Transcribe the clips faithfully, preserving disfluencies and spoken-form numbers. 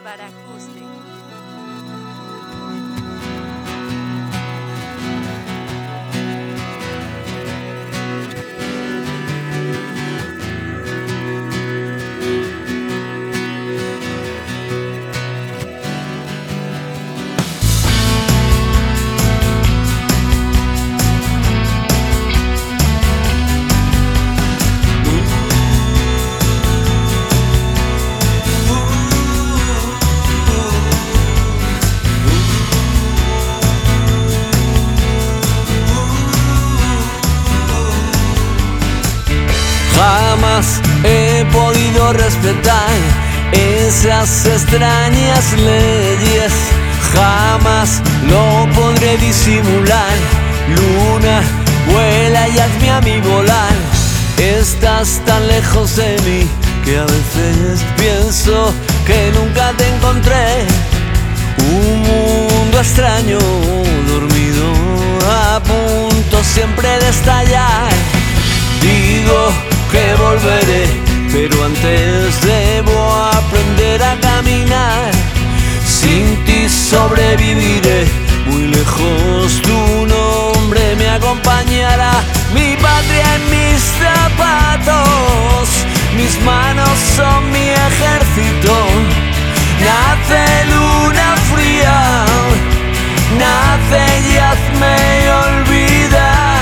Baracuste. Jamás he podido respetar esas extrañas leyes, jamás lo podré disimular. Luna, vuela y hazme a mí volar. Estás tan lejos de mí que a veces pienso que nunca te encontré. Un mundo extraño, dormido, a punto siempre de estallar. Digo que volveré, pero antes debo aprender a caminar. Sin ti sobreviviré, muy lejos tu nombre me acompañará. Mi patria en mis zapatos, mis manos son mi ejército. Nace luna fría, nace y hazme olvidar.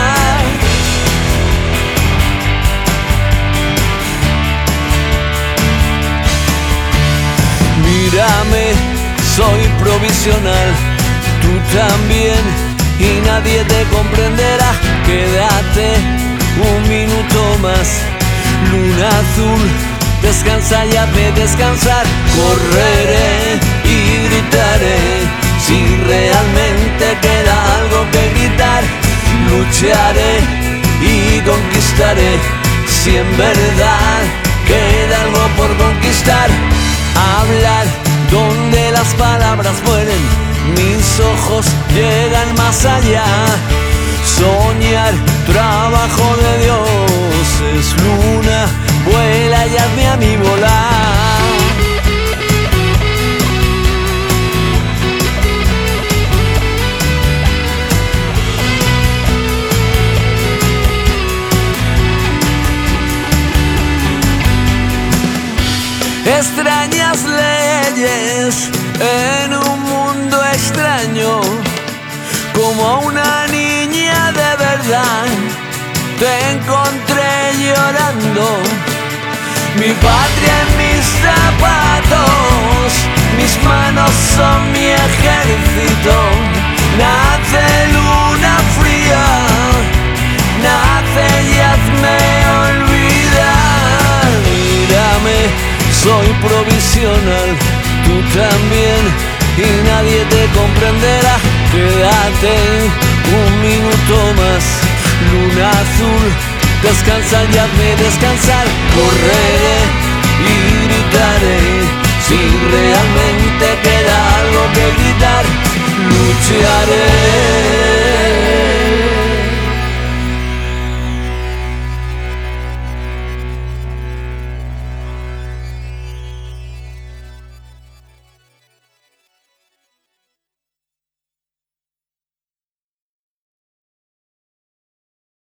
Mírame, soy provisional, tú también, y nadie te comprenderá. Quédate un minuto más, luna azul, descansa y hazme descansar. Correré y gritaré, si realmente queda algo que gritar. Lucharé y conquistaré, si en verdad queda algo por conquistar. Hablar donde las palabras mueren, mis ojos llegan más allá. Soñar, trabajo de dioses, luna, vuela y hazme a mí volar. Extrañas leyes en un mundo extraño, como a una niña de verdad te encontré llorando. Mi patria en mis zapatos, mis manos son mi ejército. Nace luna fría, nace y hazme olvidar. Mírame, soy provisional, tú también, y nadie te comprenderá. Quédate un minuto más, luna azul, descansa y hazme descansar. Correré y gritaré, si realmente queda algo que gritar. Lucharé